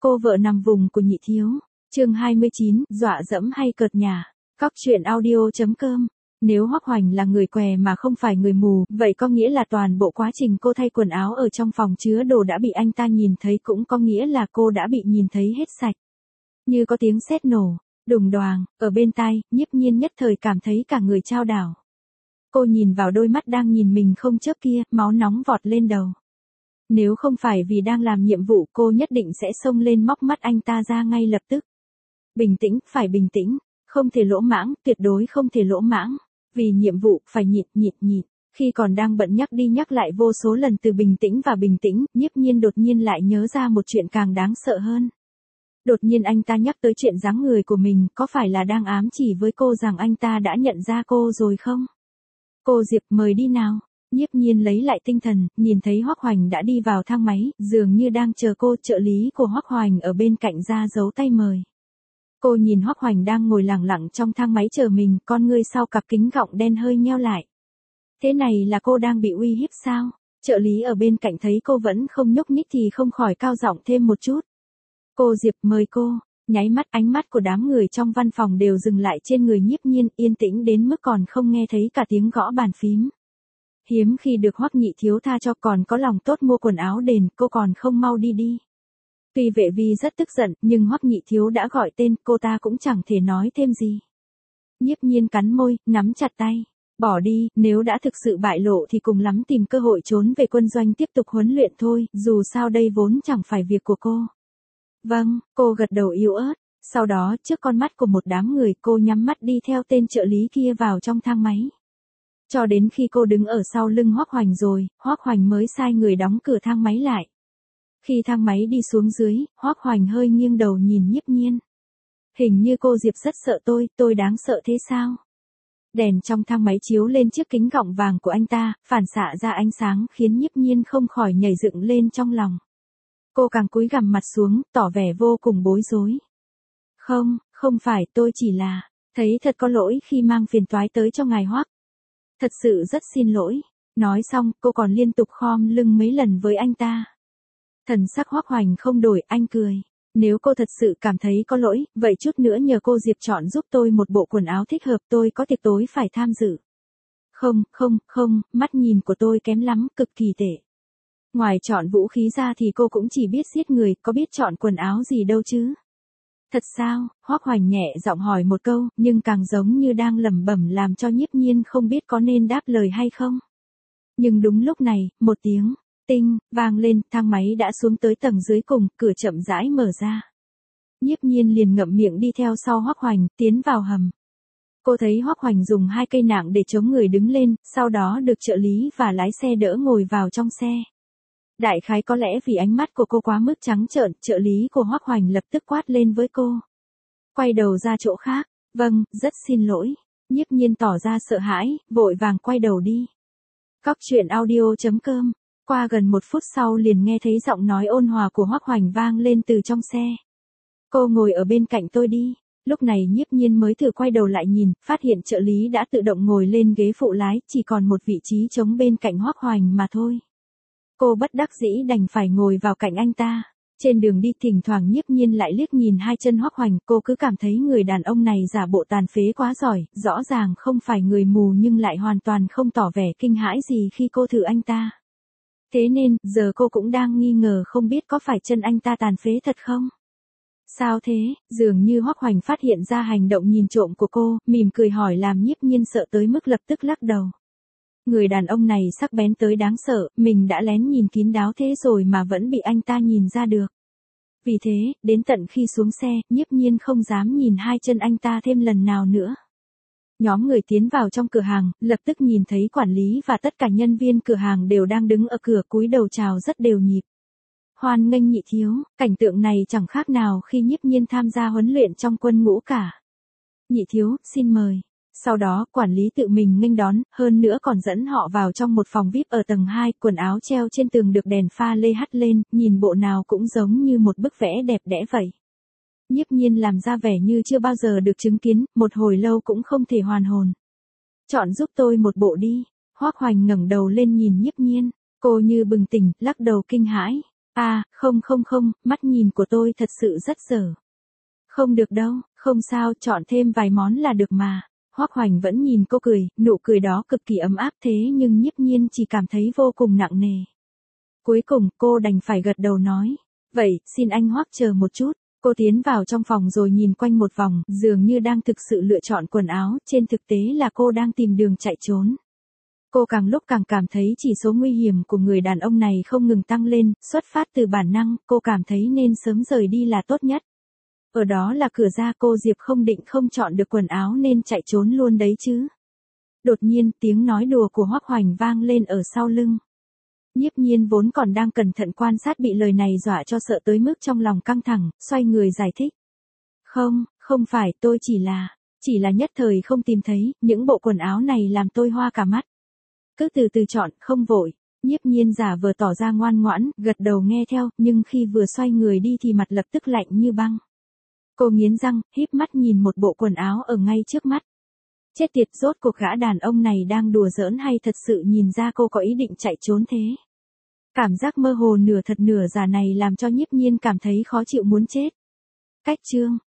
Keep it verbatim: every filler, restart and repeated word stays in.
Cô vợ nằm vùng của Nhị Thiếu. Chương hai mươi chín, dọa dẫm hay cợt nhả. Cóc truyện audio chấm com. Nếu Hoắc Hoành là người què mà không phải người mù, vậy có nghĩa là toàn bộ quá trình cô thay quần áo ở trong phòng chứa đồ đã bị anh ta nhìn thấy, cũng có nghĩa là cô đã bị nhìn thấy hết sạch. Như có tiếng sét nổ, đùng đoàng, ở bên tai, Nhiếp Nhiên nhất thời cảm thấy cả người chao đảo. Cô nhìn vào đôi mắt đang nhìn mình không chớp kia, máu nóng vọt lên đầu. Nếu không phải vì đang làm nhiệm vụ, cô nhất định sẽ xông lên móc mắt anh ta ra ngay lập tức. Bình tĩnh, phải bình tĩnh, không thể lỗ mãng, tuyệt đối không thể lỗ mãng. Vì nhiệm vụ, phải nhịn, nhịn, nhịn. Khi còn đang bận nhắc đi nhắc lại vô số lần từ bình tĩnh và bình tĩnh, Nhiếp Nhiên đột nhiên lại nhớ ra một chuyện càng đáng sợ hơn. Đột nhiên anh ta nhắc tới chuyện dáng người của mình, có phải là đang ám chỉ với cô rằng anh ta đã nhận ra cô rồi không? Cô Diệp, mời đi nào. Nhiếp Nhiên lấy lại tinh thần, nhìn thấy Hoắc Hoành đã đi vào thang máy, dường như đang chờ cô. Trợ lý của Hoắc Hoành ở bên cạnh ra dấu tay mời. Cô nhìn Hoắc Hoành đang ngồi lẳng lặng trong thang máy chờ mình, con ngươi sau cặp kính gọng đen hơi nheo lại. Thế này là cô đang bị uy hiếp sao? Trợ lý ở bên cạnh thấy cô vẫn không nhúc nhích thì không khỏi cao giọng thêm một chút. Cô Diệp, mời cô. Nháy mắt ánh mắt của đám người trong văn phòng đều dừng lại trên người Nhiếp Nhiên, yên tĩnh đến mức còn không nghe thấy cả tiếng gõ bàn phím. Hiếm khi được Hoắc Nhị Thiếu tha cho, còn có lòng tốt mua quần áo đền, cô còn không mau đi đi. Tuy Vệ Vi rất tức giận, nhưng Hoắc Nhị Thiếu đã gọi tên, cô ta cũng chẳng thể nói thêm gì. Nhiếp Nhiên cắn môi, nắm chặt tay. Bỏ đi, nếu đã thực sự bại lộ thì cùng lắm tìm cơ hội trốn về quân doanh tiếp tục huấn luyện thôi, dù sao đây vốn chẳng phải việc của cô. Vâng, cô gật đầu yếu ớt. Sau đó, trước con mắt của một đám người, cô nhắm mắt đi theo tên trợ lý kia vào trong thang máy. Cho đến khi cô đứng ở sau lưng Hoắc Hoành rồi, Hoắc Hoành mới sai người đóng cửa thang máy lại. Khi thang máy đi xuống dưới, Hoắc Hoành hơi nghiêng đầu nhìn Nhiếp Nhiên. Hình như cô Diệp rất sợ tôi, tôi đáng sợ thế sao? Đèn trong thang máy chiếu lên chiếc kính gọng vàng của anh ta, phản xạ ra ánh sáng khiến Nhiếp Nhiên không khỏi nhảy dựng lên trong lòng. Cô càng cúi gằm mặt xuống, tỏ vẻ vô cùng bối rối. Không, không phải, tôi chỉ là, thấy thật có lỗi khi mang phiền toái tới cho ngài Hoắc. Thật sự rất xin lỗi. Nói xong, cô còn liên tục khom lưng mấy lần với anh ta. Thần sắc Hoắc Hoành không đổi, anh cười. Nếu cô thật sự cảm thấy có lỗi, vậy chút nữa nhờ cô Diệp chọn giúp tôi một bộ quần áo thích hợp, tôi có tiệc tối phải tham dự. Không, không, không, mắt nhìn của tôi kém lắm, cực kỳ tệ. Ngoài chọn vũ khí ra thì cô cũng chỉ biết giết người, có biết chọn quần áo gì đâu chứ. Thật sao? Hoắc Hoành nhẹ giọng hỏi một câu, nhưng càng giống như đang lẩm bẩm làm cho Nhiếp Nhiên không biết có nên đáp lời hay không. Nhưng đúng lúc này, một tiếng tinh vang lên, thang máy đã xuống tới tầng dưới cùng, cửa chậm rãi mở ra. Nhiếp Nhiên liền ngậm miệng đi theo sau Hoắc Hoành, tiến vào hầm. Cô thấy Hoắc Hoành dùng hai cây nạng để chống người đứng lên, sau đó được trợ lý và lái xe đỡ ngồi vào trong xe. Đại khái có lẽ vì ánh mắt của cô quá mức trắng trợn, trợ lý của Hoắc Hoành lập tức quát lên với cô. Quay đầu ra chỗ khác. Vâng, rất xin lỗi. Nhiếp Nhiên tỏ ra sợ hãi, vội vàng quay đầu đi. Cóc truyện audio chấm com. Qua gần một phút sau liền nghe thấy giọng nói ôn hòa của Hoắc Hoành vang lên từ trong xe. Cô ngồi ở bên cạnh tôi đi. Lúc này Nhiếp Nhiên mới thử quay đầu lại nhìn, phát hiện trợ lý đã tự động ngồi lên ghế phụ lái, chỉ còn một vị trí trống bên cạnh Hoắc Hoành mà thôi. Cô bất đắc dĩ đành phải ngồi vào cạnh anh ta. Trên đường đi thỉnh thoảng Nhiếp Nhiên lại liếc nhìn hai chân Hoắc Hoành, cô cứ cảm thấy người đàn ông này giả bộ tàn phế quá giỏi, rõ ràng không phải người mù nhưng lại hoàn toàn không tỏ vẻ kinh hãi gì khi cô thử anh ta. Thế nên, giờ cô cũng đang nghi ngờ không biết có phải chân anh ta tàn phế thật không? Sao thế? Dường như Hoắc Hoành phát hiện ra hành động nhìn trộm của cô, mỉm cười hỏi làm Nhiếp Nhiên sợ tới mức lập tức lắc đầu. Người đàn ông này sắc bén tới đáng sợ, mình đã lén nhìn kín đáo thế rồi mà vẫn bị anh ta nhìn ra được. Vì thế, đến tận khi xuống xe, Nhiếp Nhiên không dám nhìn hai chân anh ta thêm lần nào nữa. Nhóm người tiến vào trong cửa hàng, lập tức nhìn thấy quản lý và tất cả nhân viên cửa hàng đều đang đứng ở cửa cúi đầu chào rất đều nhịp. Hoan nghênh Nhị Thiếu, cảnh tượng này chẳng khác nào khi Nhiếp Nhiên tham gia huấn luyện trong quân ngũ cả. Nhị Thiếu, xin mời. Sau đó, quản lý tự mình nghênh đón, hơn nữa còn dẫn họ vào trong một phòng vi ai pi ở tầng hai, quần áo treo trên tường được đèn pha lê hắt lên, nhìn bộ nào cũng giống như một bức vẽ đẹp đẽ vậy. Nhiếp Nhiên làm ra vẻ như chưa bao giờ được chứng kiến, một hồi lâu cũng không thể hoàn hồn. Chọn giúp tôi một bộ đi. Hoắc Hoành ngẩng đầu lên nhìn Nhiếp Nhiên, cô như bừng tỉnh, lắc đầu kinh hãi. À, không không không, mắt nhìn của tôi thật sự rất dở. Không được đâu, không sao, chọn thêm vài món là được mà. Hoắc Hoành vẫn nhìn cô cười, nụ cười đó cực kỳ ấm áp thế nhưng Nhiếp Nhiên chỉ cảm thấy vô cùng nặng nề. Cuối cùng, cô đành phải gật đầu nói. Vậy, xin anh Hoắc chờ một chút. Cô tiến vào trong phòng rồi nhìn quanh một vòng, dường như đang thực sự lựa chọn quần áo, trên thực tế là cô đang tìm đường chạy trốn. Cô càng lúc càng cảm thấy chỉ số nguy hiểm của người đàn ông này không ngừng tăng lên, xuất phát từ bản năng, cô cảm thấy nên sớm rời đi là tốt nhất. Ở đó là cửa ra, cô Diệp không định không chọn được quần áo nên chạy trốn luôn đấy chứ. Đột nhiên, tiếng nói đùa của Hoắc Hoành vang lên ở sau lưng. Nhiếp Nhiên vốn còn đang cẩn thận quan sát bị lời này dọa cho sợ tới mức trong lòng căng thẳng, xoay người giải thích. Không, không phải, tôi chỉ là, chỉ là nhất thời không tìm thấy, những bộ quần áo này làm tôi hoa cả mắt. Cứ từ từ chọn, không vội. Nhiếp Nhiên giả vờ tỏ ra ngoan ngoãn, gật đầu nghe theo, nhưng khi vừa xoay người đi thì mặt lập tức lạnh như băng. Cô nghiến răng, híp mắt nhìn một bộ quần áo ở ngay trước mắt. Chết tiệt, rốt cuộc gã đàn ông này đang đùa giỡn hay thật sự nhìn ra cô có ý định chạy trốn thế. Cảm giác mơ hồ nửa thật nửa giả này làm cho Nhiếp Nhiên cảm thấy khó chịu muốn chết. Cách chương